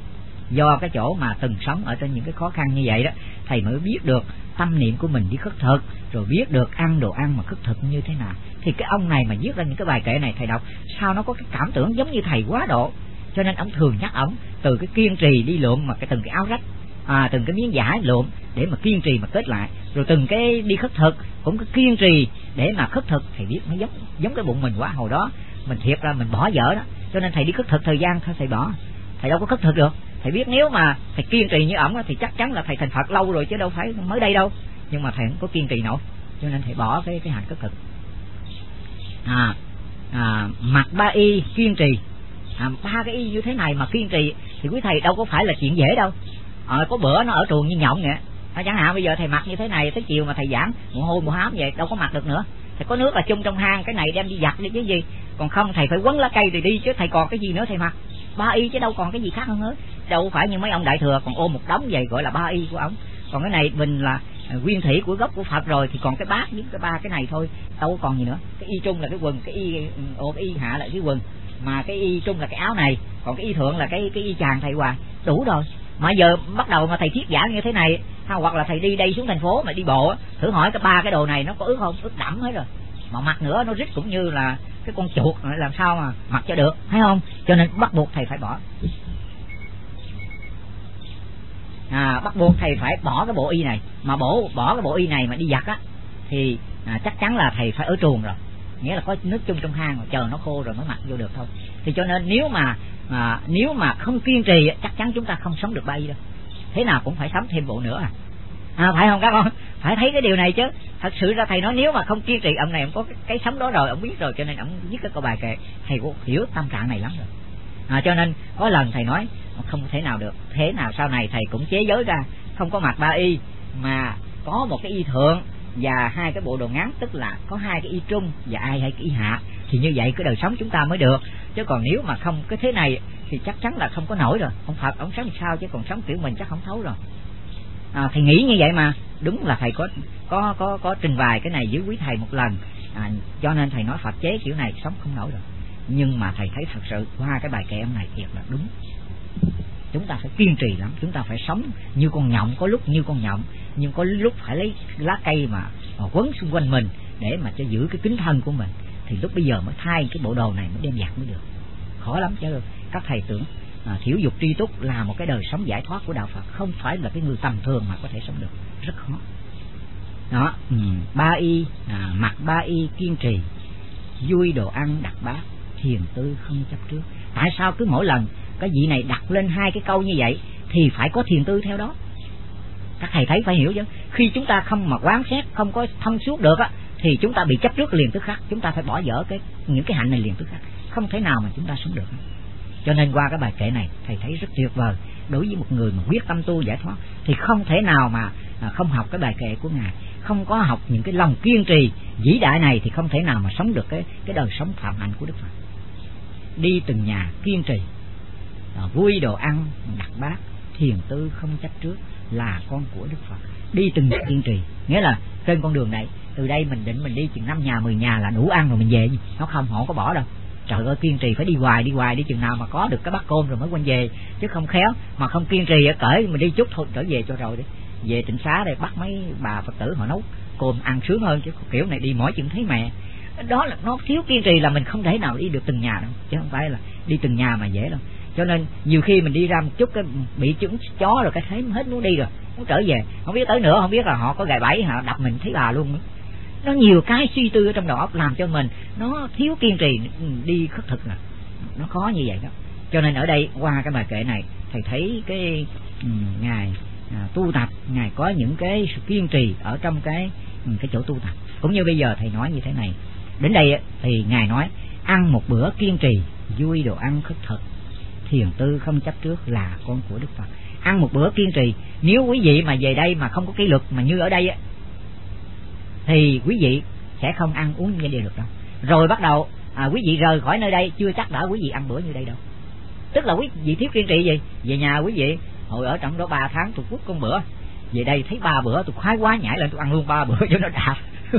Do cái chỗ mà từng sống ở trên những cái khó khăn như vậy đó, thầy mới biết được tâm niệm của mình đi khất thực, rồi biết được ăn đồ ăn mà khất thực như thế nào. Thì cái ông này mà viết ra những cái bài kệ này thầy đọc sao nó có cái cảm tưởng giống như thầy quá độ. Cho nên ông thường nhắc ông từ cái kiên trì đi lượm mà từng cái áo rách, từng cái miếng vải lượm để mà kiên trì mà kết lại, rồi từng cái đi khất thực cũng có kiên trì để mà khất thực. Thầy biết nó giống cái bụng mình quá. Hồi đó mình thiệt ra mình bỏ dở đó, cho nên thầy đi khất thực thời gian thôi thầy bỏ, thầy đâu có khất thực được. Thầy biết nếu mà thầy kiên trì như ổng thì chắc chắn là thầy thành Phật lâu rồi chứ đâu phải mới đây đâu, nhưng mà thầy không có kiên trì nổi, cho nên thầy bỏ cái hành khất thực. Mặc 3 y kiên trì, 3 cái y như thế này mà kiên trì thì quý thầy đâu có phải là chuyện dễ đâu. Có bữa nó ở trường như nhộng vậy, chẳng hạn bây giờ thầy mặc như thế này tới chiều mà thầy giảng mồ hôi mồ hám vậy đâu có mặc được nữa. Thầy có nước là chung trong hang, cái này đem đi giặt đi chứ gì, còn không thầy phải quấn lá cây thì đi chứ thầy còn cái gì nữa thầy mặc. 3 y chứ đâu còn cái gì khác hơn nữa, đâu phải như mấy ông đại thừa còn ôm một đống vậy gọi là 3 y của ông. Còn cái này mình là nguyên thủy của gốc của Phật rồi thì còn cái bát với cái 3 cái này thôi, đâu có còn gì nữa. Cái y trung là cái quần, cái y hạ là cái quần, mà cái y trung là cái áo này, còn cái y thượng là cái y chàng thầy hoài, đủ rồi. Mà giờ bắt đầu mà thầy thuyết giảng như thế này, hoặc là thầy đi đây xuống thành phố mà đi bộ, thử hỏi cái 3 cái đồ này nó có ướt không? Ướt đẫm hết rồi, mà mặc nữa nó rít cũng như là cái con chuột, làm sao mà mặc cho được, thấy không? Cho nên bắt buộc thầy phải bỏ. Bắt buộc thầy phải bỏ cái bộ y này, mà bỏ cái bộ y này mà đi giặt á thì chắc chắn là thầy phải ở chuồng rồi, nghĩa là có nước chung trong hang rồi chờ nó khô rồi mới mặc vô được thôi. Thì cho nên nếu mà không kiên trì chắc chắn chúng ta không sống được 3 y đâu, thế nào cũng phải sắm thêm bộ nữa phải không các con? Phải thấy cái điều này chứ. Thật sự ra thầy nói nếu mà không kiên trì, ông này ông có cái sống đó rồi, ông biết rồi, cho nên ông viết cái câu bài kệ. Thầy cũng hiểu tâm trạng này lắm rồi. Cho nên có lần thầy nói không thể nào được, thế nào sau này thầy cũng chế giới ra không có mặc 3 y mà có một cái y thượng và 2 cái bộ đồ ngắn, tức là có 2 cái y trung và 2 cái y hạ, thì như vậy cái đời sống chúng ta mới được. Chứ còn nếu mà không cái thế này thì chắc chắn là không có nổi rồi. Ông Phật ông sống sao chứ còn sống kiểu mình chắc không thấu rồi. Thầy nghĩ như vậy mà đúng là thầy có trình bày cái này với quý thầy một lần, cho nên thầy nói Phật chế kiểu này sống không nổi rồi. Nhưng mà thầy thấy thật sự qua cái bài kệ ông này thiệt là đúng. Chúng ta phải kiên trì lắm, chúng ta phải sống như con nhộng, có lúc như con nhộng, nhưng có lúc phải lấy lá cây mà quấn xung quanh mình để mà cho giữ cái kính thân của mình, thì lúc bây giờ mới thay cái bộ đồ này mới đem giặt mới được. Khó lắm chứ. Các thầy tưởng thiểu dục tri túc là một cái đời sống giải thoát của đạo Phật, không phải là cái người tầm thường mà có thể sống được, rất khó. Đó, 3 y, mặc 3 y kiên trì, vui đồ ăn đặt bát, thiền tư không chấp trước. Tại sao cứ mỗi lần cái vị này đặt lên 2 cái câu như vậy thì phải có thiền tư theo đó? Các thầy thấy phải hiểu chứ. Khi chúng ta không mà quán xét, không có thông suốt được á, thì chúng ta bị chấp trước liền tức khắc. Chúng ta phải bỏ dở những cái hạnh này liền tức khắc, không thể nào mà chúng ta sống được. Cho nên qua cái bài kệ này thầy thấy rất tuyệt vời. Đối với một người mà quyết tâm tu giải thoát thì không thể nào mà không học cái bài kệ của Ngài, không có học những cái lòng kiên trì vĩ đại này thì không thể nào mà sống được cái đời sống phạm hạnh của Đức Phật. Đi từng nhà kiên trì, vui đồ ăn đặt bát, thiền tư không chấp trước là con của Đức Phật. Đi từng nhà kiên trì, nghĩa là trên con đường này, từ đây mình định mình đi chừng 5 nhà 10 nhà là đủ ăn rồi mình về. Nó không, họ có bỏ đâu. Trời ơi, kiên trì phải đi hoài đi chừng nào mà có được cái bát cơm rồi mới quay về, chứ không khéo mà không kiên trì cởi mình đi chút thôi trở về cho rồi đi. Về Tịnh Xá đây bắt mấy bà Phật tử họ nấu cơm ăn sướng hơn, chứ kiểu này đi mỏi chừng thấy mẹ. Đó là nó thiếu kiên trì, là mình không thể nào đi được từng nhà đâu, chứ không phải là đi từng nhà mà dễ đâu. Cho nên nhiều khi mình đi ra một chút cái bị trúng chó rồi, cái thấy hết muốn đi rồi, muốn trở về, không biết tới nữa, không biết là họ có gài bẫy họ đập mình thấy bà luôn nữa. Nó nhiều cái suy tư ở trong đầu óc làm cho mình nó thiếu kiên trì đi khất thực, là nó khó như vậy đó. Cho nên ở đây qua cái bài kệ này thầy thấy cái ngài tu tập, ngài có những cái sự kiên trì ở trong cái chỗ tu tập. Cũng như bây giờ thầy nói như thế này, đến đây thì ngài nói ăn một bữa kiên trì, vui đồ ăn khất thực, thiền tư không chấp trước là con của Đức Phật. Ăn một bữa kiên trì, nếu quý vị mà về đây mà không có kỷ luật mà như ở đây thì quý vị sẽ không ăn uống như đây được đâu. Rồi bắt đầu quý vị rời khỏi nơi đây chưa chắc đã quý vị ăn bữa như đây đâu. Tức là quý vị thiếu kiên trì gì. Về nhà quý vị hồi ở trong đó 3 tháng tôi quất con bữa, về đây thấy 3 bữa tôi khoái quá, nhảy lên tôi ăn luôn 3 bữa cho nó đã.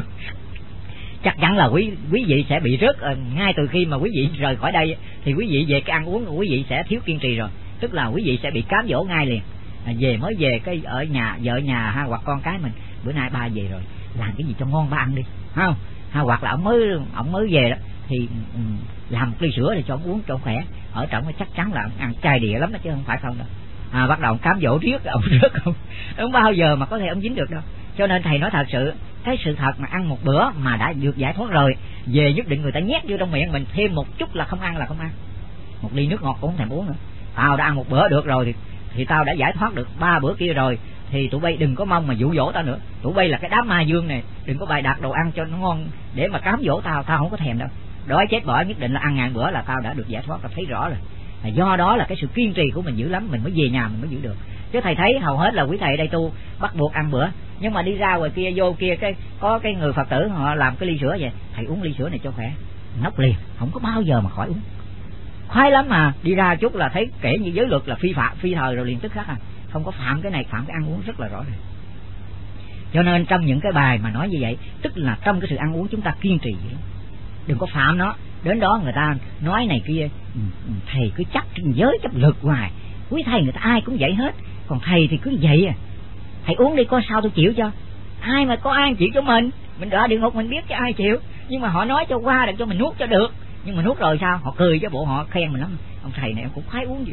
Chắc chắn là quý vị sẽ bị rớt ngay từ khi mà quý vị rời khỏi đây, thì quý vị về cái ăn uống của quý vị sẽ thiếu kiên trì rồi. Tức là quý vị sẽ bị cám dỗ ngay liền. Mới về cái ở nhà vợ nhà hoặc con cái mình, bữa nay ba về rồi làm cái gì cho ngon ba ăn đi, không? Hoặc là ông mới về đó thì làm một ly sữa để cho ông uống cho khỏe. Ở trong chắc chắn là ăn cay đĩa lắm đó, chứ không phải không đâu. Bắt đầu ông cám dỗ riết ông rớt không bao giờ mà có thể ông dính được đâu. Cho nên thầy nói thật sự, cái sự thật mà ăn một bữa mà đã được giải thoát rồi, về nhất định người ta nhét vô trong miệng mình thêm một chút là không ăn là không ăn. Một ly nước ngọt cũng không thèm uống nữa. Tao đã ăn một bữa được rồi thì tao đã giải thoát được 3 bữa kia rồi, thì tụi bay đừng có mong mà dụ dỗ tao nữa. Tụi bay là cái đám ma dương này, đừng có bày đặt đồ ăn cho nó ngon để mà cám dỗ tao không có thèm đâu. Đói chết bỏ nhất định là ăn ngàn bữa là tao đã được giải thoát, tao thấy rõ rồi. Do đó là cái sự kiên trì của mình dữ lắm, mình mới về nhà mình mới giữ được. Chứ thầy thấy hầu hết là quý thầy đây tu bắt buộc ăn bữa, nhưng mà đi ra ngoài kia vô kia có cái người Phật tử họ làm cái ly sữa vậy, thầy uống ly sữa này cho khỏe, nốc liền, không có bao giờ mà khỏi uống. Khoái lắm mà đi ra chút là thấy kể như giới luật là phi thời rồi liền tức khắc không có phạm cái này, phạm cái ăn uống rất là rõ ràng. Cho nên trong những cái bài mà nói như vậy, tức là trong cái sự ăn uống chúng ta kiên trì vậy đó. Đừng có phạm nó. Đến đó người ta nói này kia, thầy cứ chấp giới chấp lực hoài. Quý thầy người ta ai cũng vậy hết, còn thầy thì cứ vậy thầy uống đi coi sao tôi chịu cho. Ai mà có ai chịu cho mình đỡ địa ngục mình biết cho ai chịu. Nhưng mà họ nói cho qua để cho mình nuốt cho được. Nhưng mà nuốt rồi sao? Họ cười cho bộ, họ khen mình lắm. Ông thầy này em cũng khoái uống dữ.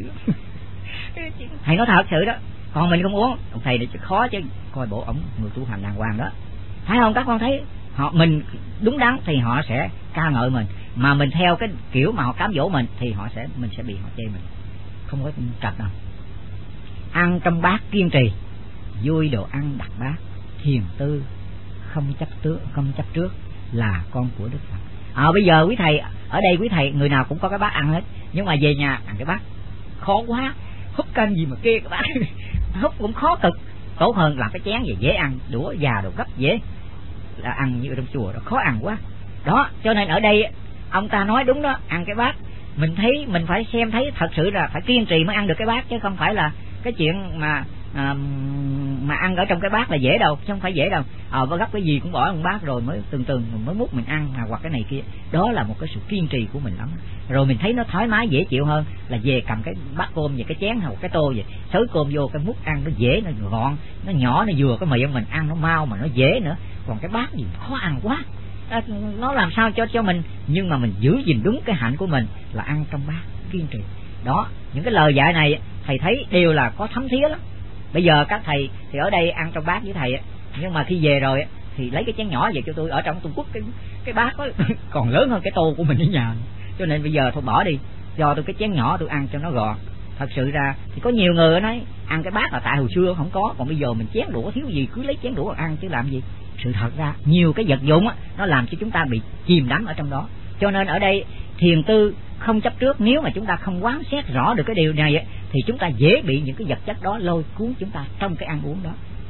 Thầy nói thật sự đó. Còn mình không uống, ông thầy này khó chứ. Coi bộ ổng người tu hành đàng hoàng đó. Thấy không, các con thấy mình đúng đắn thì họ sẽ ca ngợi mình, mà mình theo cái kiểu mà họ cám dỗ mình thì mình sẽ bị họ chê mình, không có trật đâu. Ăn trong bát kiên trì, vui đồ ăn đặt bát, thiền tư không chấp trước là con của Đức Phật. Bây giờ quý thầy ở đây, quý thầy người nào cũng có cái bát ăn hết, nhưng mà về nhà ăn cái bát khó quá, húp canh gì mà kia các bạn húp cũng khó cực. Tốt hơn làm cái chén gì dễ ăn, đũa già đồ gấp dễ, là ăn như ở trong chùa đó khó ăn quá đó. Cho nên ở đây ông ta nói đúng đó, ăn cái bát mình thấy mình phải xem thấy thật sự là phải kiên trì mới ăn được cái bát, chứ không phải là cái chuyện mà ăn ở trong cái bát là dễ đâu, chứ không phải dễ đâu. Gấp cái gì cũng bỏ trong bát rồi mới từng mới múc mình ăn, hoặc cái này kia. Đó là một cái sự kiên trì của mình lắm. Rồi mình thấy nó thoải mái dễ chịu hơn là về cầm cái bát cơm về cái chén hoặc cái tô vậy, xới cơm vô cái múc ăn nó dễ, nó gọn, nó nhỏ, nó vừa cái miệng mình ăn nó mau mà nó dễ nữa. Còn cái bát gì khó ăn quá, nó làm sao cho mình, nhưng mà mình giữ gìn đúng cái hạnh của mình là ăn trong bát kiên trì. Đó, những cái lời dạy này thầy thấy đều là có thấm thía lắm. Bây giờ các thầy thì ở đây ăn trong bát với thầy, nhưng mà khi về rồi thì lấy cái chén nhỏ về cho tôi, ở trong tôi quất cái bát đó còn lớn hơn cái tô của mình ở nhà. Cho nên bây giờ thôi bỏ đi, cho tôi cái chén nhỏ tôi ăn cho nó gọn. Thật sự ra thì có nhiều người nói ăn cái bát là tại hồi xưa không có, còn bây giờ mình chén đũa thiếu gì cứ lấy chén đũa ăn chứ làm gì. Sự thật ra nhiều cái vật dụng nó làm cho chúng ta bị chìm đắm ở trong đó. Cho nên ở đây thiền tư không chấp trước, nếu mà chúng ta không quán xét rõ được cái điều này thì chúng ta dễ bị những cái vật chất đó lôi cuốn chúng ta trong cái ăn uống đó.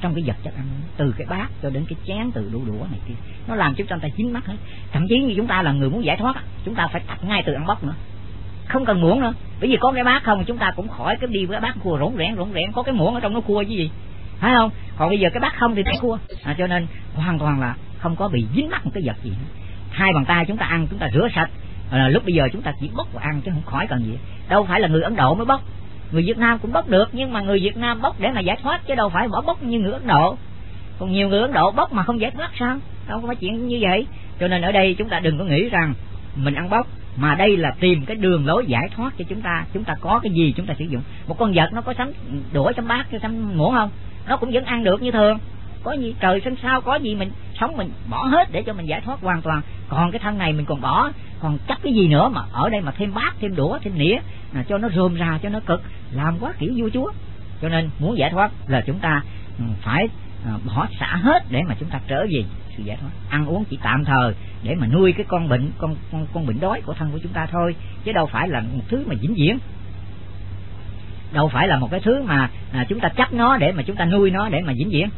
trong cái vật chất ăn, từ cái bát cho đến cái chén, từ đũa này kia, nó làm cho chúng ta dính mắc hết. Thậm chí như chúng ta là người muốn giải thoát, chúng ta phải tập ngay từ ăn bốc nữa, không cần muỗng nữa, bởi vì có cái bát không chúng ta cũng khỏi cái đi với cái bát cua rỗn rẽn, có cái muỗng ở trong nó cua chứ gì, phải không? Còn bây giờ cái bát không thì phải cua, cho nên hoàn toàn là không có bị dính mắc một cái vật gì nữa. Hai bàn tay chúng ta ăn, chúng ta rửa sạch, lúc bây giờ chúng ta chỉ bốc và ăn chứ không khỏi cần gì. Đâu phải là người Ấn Độ mới bốc, người Việt Nam cũng bốc được, nhưng mà người Việt Nam bốc để mà giải thoát chứ đâu phải bỏ bốc như người Ấn Độ. Còn nhiều người Ấn Độ bốc mà không giải thoát sao? Đâu có phải chuyện như vậy. Cho nên ở đây chúng ta đừng có nghĩ rằng mình ăn bốc, mà đây là tìm cái đường lối giải thoát cho chúng ta. Chúng ta có cái gì chúng ta sử dụng. Một con vật nó có sắm đũa, sắm bát, sắm muỗng không? Nó cũng vẫn ăn được như thường. Có gì trời sinh sao, có gì mình sống mình bỏ hết để cho mình giải thoát hoàn toàn. Còn cái thân này mình còn bỏ, còn chắc cái gì nữa mà ở đây mà thêm bát, thêm đũa, thêm nĩa, cho nó rôm ra, cho nó cực, làm quá kiểu vua chúa. Cho nên muốn giải thoát là chúng ta phải bỏ xả hết để mà chúng ta trở về sự giải thoát. Ăn uống chỉ tạm thời để mà nuôi cái con bệnh, con bệnh đói của thân của chúng ta thôi, chứ đâu phải là một thứ mà vĩnh viễn. Đâu phải là một cái thứ mà chúng ta chấp nó để mà chúng ta nuôi nó để mà vĩnh viễn.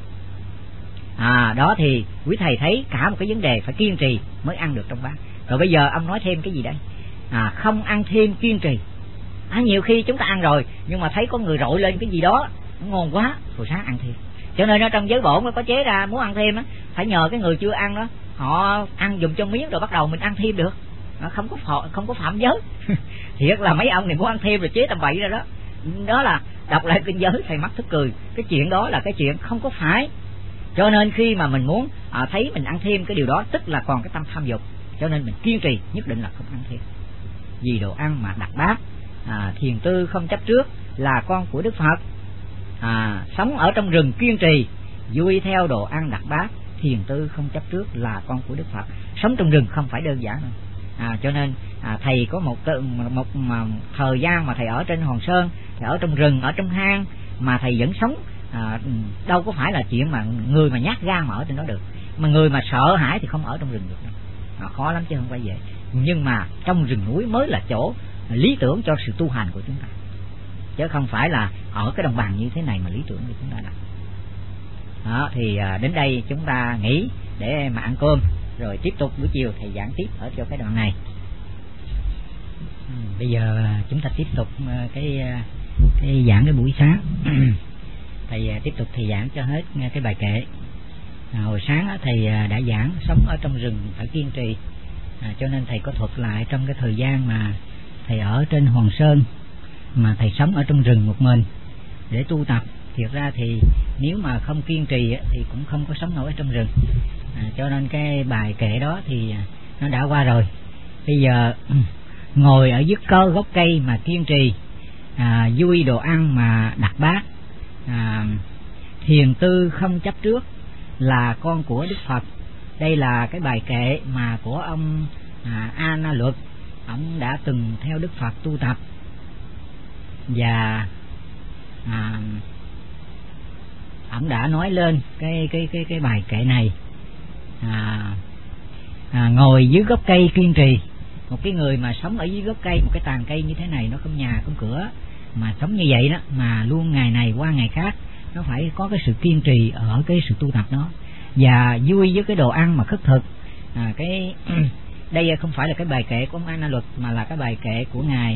Đó thì quý thầy thấy cả một cái vấn đề phải kiên trì mới ăn được trong bát. Rồi bây giờ ông nói thêm cái gì đây? Không ăn thêm, kiên trì. Nhiều khi chúng ta ăn rồi nhưng mà thấy có người rội lên cái gì đó ngon quá, rồi sáng ăn thêm. Cho nên ở trong giới bổn nó có chế ra muốn ăn thêm á, phải nhờ cái người chưa ăn đó, họ ăn dùng cho miếng rồi bắt đầu mình ăn thêm được. Không có phạm giới. Thiệt là mấy ông này muốn ăn thêm rồi chế tầm bậy ra đó. Đó là đọc lại kinh giới thầy mắc tức cười. Cái chuyện đó là cái chuyện không có phải. Cho nên khi mà mình muốn thấy mình ăn thêm cái điều đó, tức là còn cái tâm tham dục. Cho nên mình kiên trì nhất định là không ăn thêm. Vì đồ ăn mà đặt bát, thiền tư không chấp trước là con của Đức Phật. Sống ở trong rừng kiên trì, vui theo đồ ăn đặt bát, thiền tư không chấp trước là con của Đức Phật. Sống trong rừng không phải đơn giản đâu. Cho nên thầy có một thời gian mà thầy ở trên Hòn Sơn, thầy ở trong rừng, ở trong hang mà thầy vẫn sống. Đâu có phải là chuyện mà người mà nhát gan mà ở trên đó được, mà người mà sợ hãi thì không ở trong rừng được đâu. Khó lắm chứ không phải vậy. Nhưng mà trong rừng núi mới là chỗ lý tưởng cho sự tu hành của chúng ta, chứ không phải là ở cái đồng bằng như thế này mà lý tưởng của chúng ta đâu. Đó thì đến đây chúng ta nghỉ để mà ăn cơm, rồi tiếp tục buổi chiều thầy giảng tiếp ở cho cái đoạn này. Bây giờ chúng ta tiếp tục cái giảng cái buổi sáng. Thầy tiếp tục thầy giảng cho hết cái bài kệ. Hồi sáng thầy đã giảng sống ở trong rừng phải kiên trì, cho nên thầy có thuật lại trong cái thời gian mà thầy ở trên Hòn Sơn, mà thầy sống ở trong rừng một mình để tu tập. Thiệt ra thì nếu mà không kiên trì thì cũng không có sống nổi ở trong rừng. Cho nên cái bài kệ đó thì nó đã qua rồi. Bây giờ ngồi ở dưới gốc cây mà kiên trì, vui đồ ăn mà đặt bát, thiền tư không chấp trước là con của Đức Phật. Đây là cái bài kệ mà của ông A Na Luật. Ông đã từng theo Đức Phật tu tập, và ông đã nói lên cái bài kệ này. Ngồi dưới gốc cây kiên trì. Một cái người mà sống ở dưới gốc cây, một cái tàn cây như thế này, nó không nhà không cửa, mà sống như vậy đó, mà luôn ngày này qua ngày khác, nó phải có cái sự kiên trì ở cái sự tu tập đó, và vui với cái đồ ăn mà khất thực. Đây không phải là cái bài kệ của ông A Na Luật, mà là cái bài kệ của ngài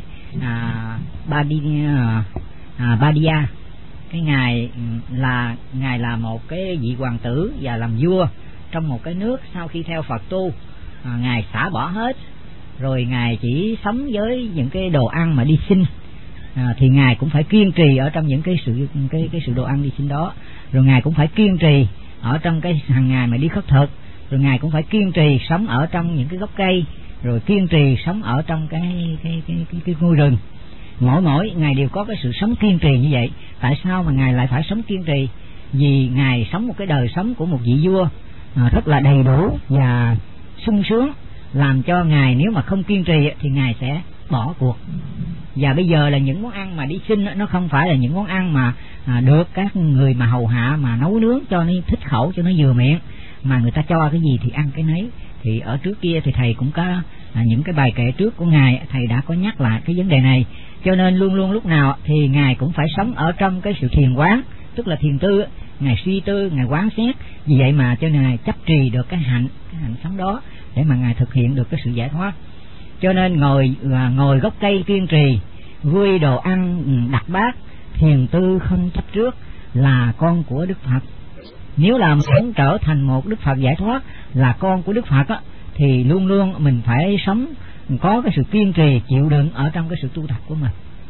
Badia. Cái ngài là một cái vị hoàng tử và làm vua trong một cái nước sau khi theo Phật tu. Ngài xả bỏ hết, rồi ngài chỉ sống với những cái đồ ăn mà đi xin. Thì ngài cũng phải kiên trì ở trong những cái sự đồ ăn đi xin đó, rồi ngài cũng phải kiên trì ở trong cái hàng ngày mà đi khất thực, rồi ngài cũng phải kiên trì sống ở trong những cái gốc cây, rồi kiên trì sống ở trong cái ngôi rừng. Mỗi ngài đều có cái sự sống kiên trì như vậy. Tại sao mà ngài lại phải sống kiên trì? Vì ngài sống một cái đời sống của một vị vua rất là đầy đủ và sung sướng, làm cho ngài nếu mà không kiên trì thì ngài sẽ bỏ cuộc. Và bây giờ là những món ăn mà đi xin, nó không phải là những món ăn mà được các người mà hầu hạ mà nấu nướng cho nó thích khẩu, cho nó vừa miệng, mà người ta cho cái gì thì ăn cái nấy. Thì ở trước kia thì thầy cũng có những cái bài kệ trước của ngài, thầy đã có nhắc lại cái vấn đề này. Cho nên luôn luôn lúc nào thì ngài cũng phải sống ở trong cái sự thiền quán, tức là thiền tư, ngài suy tư, ngài quán xét, vì vậy mà cho nên ngài chấp trì được cái hạnh sống đó để mà ngài thực hiện được cái sự giải thoát. Cho nên ngồi gốc cây kiên trì, vui đồ ăn đặt bát, thiền tư không chấp trước là con của Đức Phật. Nếu là muốn trở thành một Đức Phật giải thoát, là con của Đức Phật á, thì luôn luôn mình phải sống có cái sự kiên trì, chịu đựng ở trong cái sự tu tập của mình.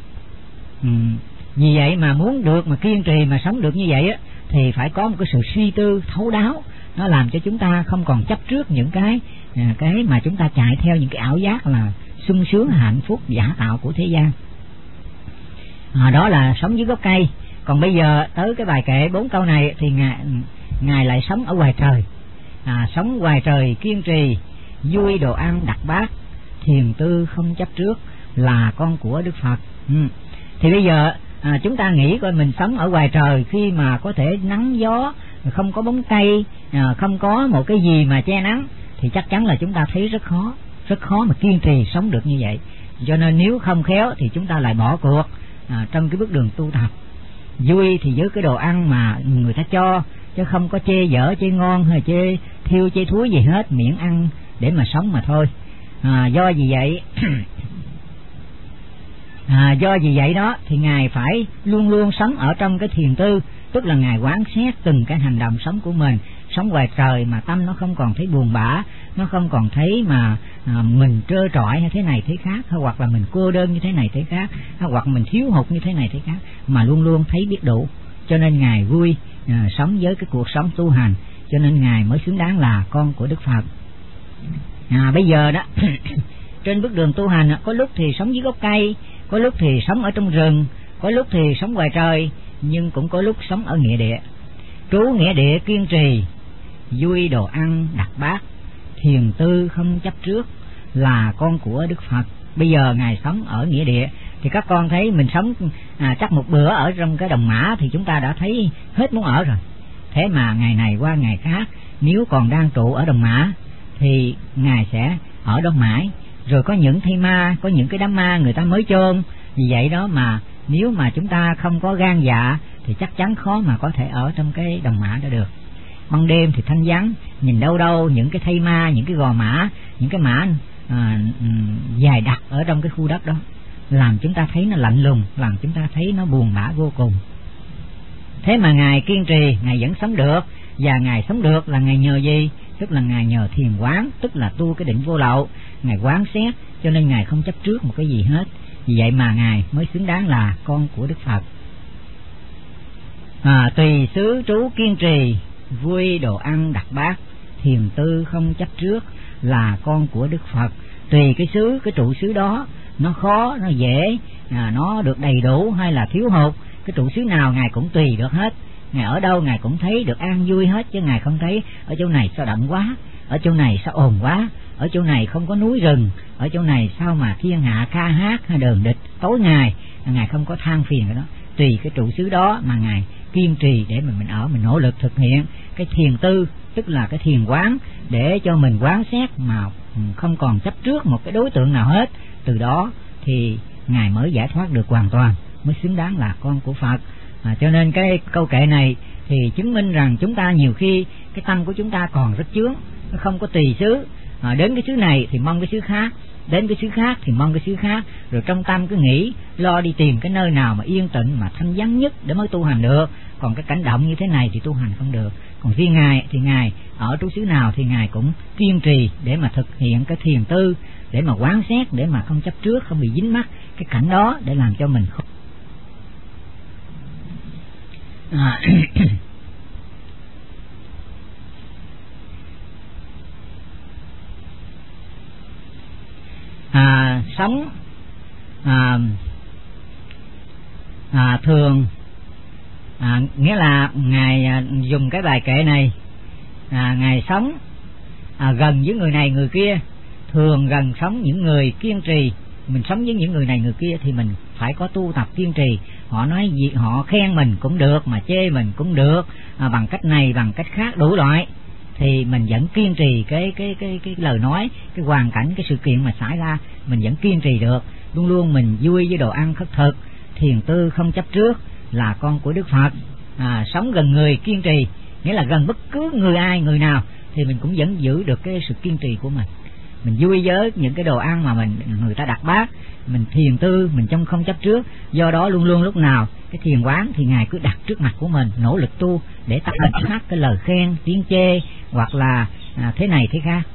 Vì vậy mà muốn được mà kiên trì mà sống được như vậy á, thì phải có một cái sự suy tư thấu đáo, nó làm cho chúng ta không còn chấp trước những cái mà chúng ta chạy theo những cái ảo giác là sung sướng hạnh phúc giả tạo của thế gian. Đó là sống dưới gốc cây. Còn bây giờ tới cái bài kệ 4 câu này thì ngài lại sống ở ngoài trời. Sống ngoài trời kiên trì, vui đồ ăn đặt bát, thiền tư không chấp trước là con của Đức Phật. Thì bây giờ chúng ta nghĩ coi mình sống ở ngoài trời khi mà có thể nắng gió, không có bóng cây, không có một cái gì mà che nắng, thì chắc chắn là chúng ta thấy rất khó mà kiên trì sống được như vậy. Cho nên nếu không khéo thì chúng ta lại bỏ cuộc trong cái bước đường tu tập. Vui thì với cái đồ ăn mà người ta cho, chứ không có chê dở, chê ngon hay chê thiêu chê thúi gì hết, miễn ăn để mà sống mà thôi. Do vì vậy đó thì ngài phải luôn luôn sống ở trong cái thiền tư, tức là ngài quán xét từng cái hành động sống của mình. Sống ngoài trời mà tâm nó không còn thấy buồn bã, nó không còn thấy mà mình trơ trọi hay thế này thế khác, hoặc là mình cô đơn như thế này thế khác, hoặc mình thiếu hụt như thế này thế khác, mà luôn luôn thấy biết đủ. Cho nên ngài vui sống với cái cuộc sống tu hành, cho nên ngài mới xứng đáng là con của Đức Phật. Bây giờ đó trên bước đường tu hành, có lúc thì sống dưới gốc cây, có lúc thì sống ở trong rừng, có lúc thì sống ngoài trời, nhưng cũng có lúc sống ở nghĩa địa. Trú nghĩa địa kiên trì, vui đồ ăn đặt bát, thiền tư không chấp trước là con của Đức Phật. Bây giờ ngài sống ở nghĩa địa thì các con thấy mình sống chắc một bữa ở trong cái đồng mã thì chúng ta đã thấy hết muốn ở rồi. Thế mà ngày này qua ngày khác, nếu còn đang trụ ở đồng mã thì ngài sẽ ở đó mãi. Rồi có những thây ma, có những cái đám ma người ta mới chôn. Vì vậy đó mà nếu mà chúng ta không có gan dạ thì chắc chắn khó mà có thể ở trong cái đồng mã đó được. Ban đêm thì thanh vắng, nhìn đâu đâu những cái thây ma, những cái gò mã, những cái mã dài đặc ở trong cái khu đất đó, làm chúng ta thấy nó lạnh lùng, làm chúng ta thấy nó buồn bã vô cùng. Thế mà ngài kiên trì, ngài vẫn sống được. Và ngài sống được là ngài nhờ gì? Tức là ngài nhờ thiền quán, tức là tu cái định vô lậu. Ngài quán xét, cho nên ngài không chấp trước một cái gì hết. Vì vậy mà ngài mới xứng đáng là con của Đức Phật. Tùy xứ trú kiên trì, vui đồ ăn đặt bát, thiền tư không chấp trước là con của Đức Phật. Tùy cái xứ, cái trụ xứ đó, nó khó, nó dễ, nó được đầy đủ hay là thiếu hụt, cái trụ xứ nào ngài cũng tùy được hết. Ngài ở đâu ngài cũng thấy được an vui hết, chứ ngài không thấy ở chỗ này sao đậm quá, ở chỗ này sao ồn quá, ở chỗ này không có núi rừng, ở chỗ này sao mà thiên hạ ca hát hay đờn địch tối ngày. Ngài không có than phiền cái đó. Tùy cái trụ xứ đó mà ngài kiên trì để mình ở, mình nỗ lực thực hiện cái thiền tư, tức là cái thiền quán, để cho mình quán xét mà không còn chấp trước một cái đối tượng nào hết. Từ đó thì ngài mới giải thoát được hoàn toàn, mới xứng đáng là con của Phật. Cho nên cái câu kệ này thì chứng minh rằng chúng ta nhiều khi cái tâm của chúng ta còn rất chướng, nó không có tùy xứ. Đến cái xứ này thì mong cái xứ khác, đến cái xứ khác thì mong cái xứ khác, rồi trong tâm cứ nghĩ lo đi tìm cái nơi nào mà yên tĩnh mà thanh vắng nhất để mới tu hành được. Còn cái cảnh động như thế này thì tu hành không được. Còn riêng ngài thì ngài ở trú xứ nào thì ngài cũng kiên trì để mà thực hiện cái thiền tư, để mà quán xét, để mà không chấp trước, không bị dính mắc cái cảnh đó, để làm cho mình không sống thường, nghĩa là ngài dùng cái bài kệ này, ngài sống gần với người này người kia, thường gần sống những người kiên trì. Mình sống với những người này người kia thì mình phải có tu tập kiên trì. Họ nói gì, họ khen mình cũng được, mà chê mình cũng được, bằng cách này bằng cách khác đủ loại, thì mình vẫn kiên trì cái lời nói, cái hoàn cảnh, cái sự kiện mà xảy ra, mình vẫn kiên trì được. Luôn luôn mình vui với đồ ăn khất thực, thiền tư không chấp trước là con của Đức Phật. sống gần người kiên trì, nghĩa là gần bất cứ người nào thì mình cũng vẫn giữ được cái sự kiên trì của mình. Mình vui với những cái đồ ăn mà người ta đặt bát, mình thiền tư, mình không chấp trước. Do đó luôn luôn lúc nào cái thiền quán thì Ngài cứ đặt trước mặt của mình, nỗ lực tu để tập hát cái lời khen, tiếng chê hoặc là thế này thế khác.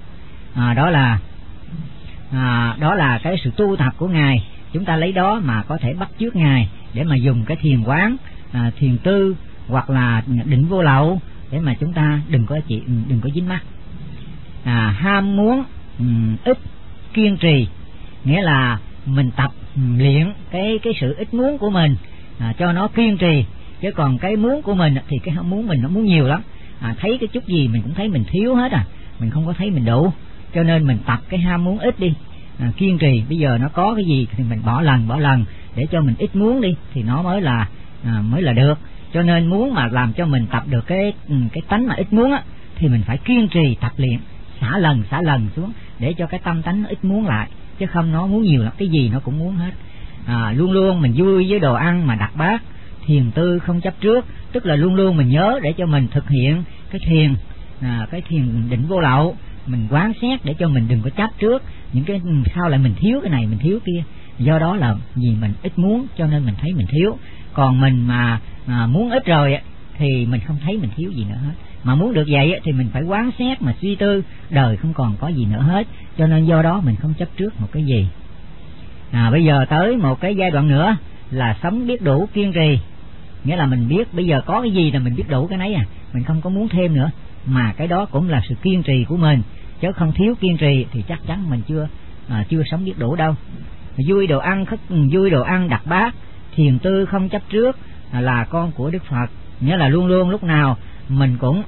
Đó là cái sự tu tập của Ngài. Chúng ta lấy đó mà có thể bắt chước Ngài để mà dùng cái thiền quán, thiền tư hoặc là định vô lậu để mà chúng ta đừng có dính mắc. Ham muốn ít kiên trì, nghĩa là mình tập luyện cái sự ít muốn của mình cho nó kiên trì, chứ còn cái muốn của mình thì cái muốn mình nó muốn nhiều lắm. Thấy cái chút gì mình cũng thấy mình thiếu hết, mình không có thấy mình đủ, cho nên mình tập cái ham muốn ít đi, kiên trì. Bây giờ nó có cái gì thì mình bỏ lần để cho mình ít muốn đi thì nó mới là được. Cho nên muốn mà làm cho mình tập được cái tánh mà ít muốn thì mình phải kiên trì tập luyện, xả lần xuống để cho cái tâm tánh nó ít muốn lại, chứ không nó muốn nhiều lắm, cái gì nó cũng muốn hết. Luôn luôn mình vui với đồ ăn mà đặt bát, thiền tư không chấp trước, tức là luôn luôn mình nhớ để cho mình thực hiện cái thiền định vô lậu. Mình quán xét để cho mình đừng có chấp trước những cái sao lại mình thiếu cái này, mình thiếu kia. Do đó là vì mình ít muốn cho nên mình thấy mình thiếu. Còn mình mà muốn ít rồi thì mình không thấy mình thiếu gì nữa hết. Mà muốn được vậy thì mình phải quán xét mà suy tư, đời không còn có gì nữa hết, cho nên do đó mình không chấp trước một cái gì. Bây giờ tới một cái giai đoạn nữa là sống biết đủ kiên trì, nghĩa là mình biết bây giờ có cái gì là mình biết đủ cái nấy, mình không có muốn thêm nữa, mà cái đó cũng là sự kiên trì của mình, chứ không thiếu kiên trì thì chắc chắn mình chưa sống biết đủ đâu. Vui đồ ăn đặt bát, thiền tư không chấp trước là con của Đức Phật, nghĩa là luôn luôn lúc nào mình cũng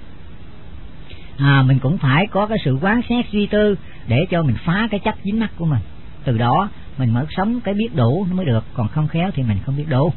mình cũng phải có cái sự quán xét suy tư để cho mình phá cái chấp dính mắc của mình. Từ đó mình mới sống cái biết đủ nó mới được, còn không khéo thì mình không biết đủ.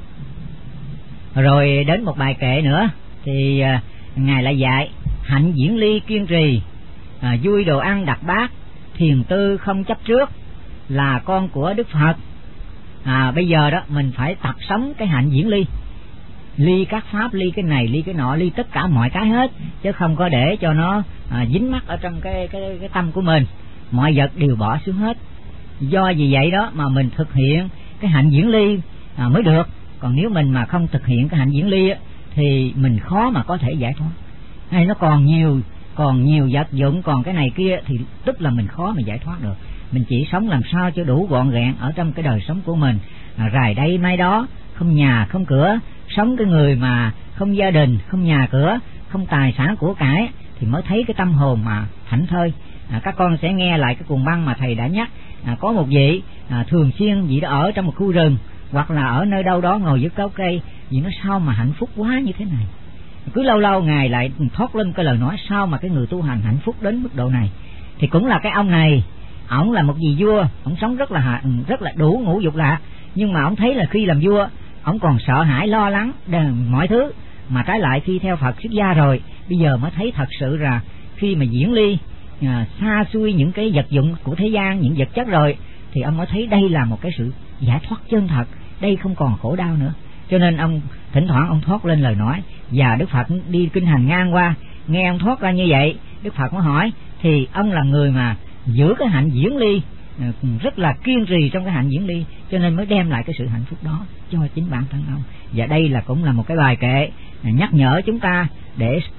Rồi đến một bài kệ nữa thì Ngài lại dạy hạnh diễn ly kiên trì, vui đồ ăn đặt bát, thiền tư không chấp trước là con của Đức Phật. Bây giờ đó mình phải tập sống cái hạnh diễn ly, ly các pháp, ly cái này, ly cái nọ, ly tất cả mọi cái hết, chứ không có để cho nó dính mắc ở trong cái tâm của mình. Mọi vật đều bỏ xuống hết. Do vì vậy đó mà mình thực hiện cái hạnh diễn ly mới được. Còn nếu mình mà không thực hiện cái hạnh diễn ly thì mình khó mà có thể giải thoát. Hay nó còn nhiều vật dụng, còn cái này kia thì tức là mình khó mà giải thoát được. Mình chỉ sống làm sao cho đủ gọn gàng ở trong cái đời sống của mình, rày đây mai đó, không nhà không cửa, sống cái người mà không gia đình, không nhà cửa, không tài sản của cải thì mới thấy cái tâm hồn mà thảnh thơi. Các con sẽ nghe lại cái cuồng băng mà thầy đã nhắc. Có một vị thường xuyên vị đó ở trong một khu rừng hoặc là ở nơi đâu đó ngồi dưới gốc cây, vì nó sao mà hạnh phúc quá như thế này. Cứ lâu lâu Ngài lại thoát lên cái lời nói sao mà cái người tu hành hạnh phúc đến mức độ này. Thì cũng là cái ông này, ổng là một vị vua, ổng sống rất là đủ ngũ dục lạc, nhưng mà ổng thấy là khi làm vua ổng còn sợ hãi lo lắng mọi thứ, mà trái lại khi theo Phật xuất gia rồi bây giờ mới thấy thật sự là khi mà diễn ly xa xui những cái vật dụng của thế gian, những vật chất rồi, thì ông mới thấy đây là một cái sự giải thoát chân thật, đây không còn khổ đau nữa. Cho nên ông thỉnh thoảng ông thoát lên lời nói, và Đức Phật đi kinh hành ngang qua nghe ông thoát ra như vậy, Đức Phật mới hỏi thì ông là người mà giữ cái hạnh diễn ly rất là kiên trì trong cái hạnh diễn ly, cho nên mới đem lại cái sự hạnh phúc đó cho chính bản thân ông. Và đây là cũng là một cái bài kệ nhắc nhở chúng ta để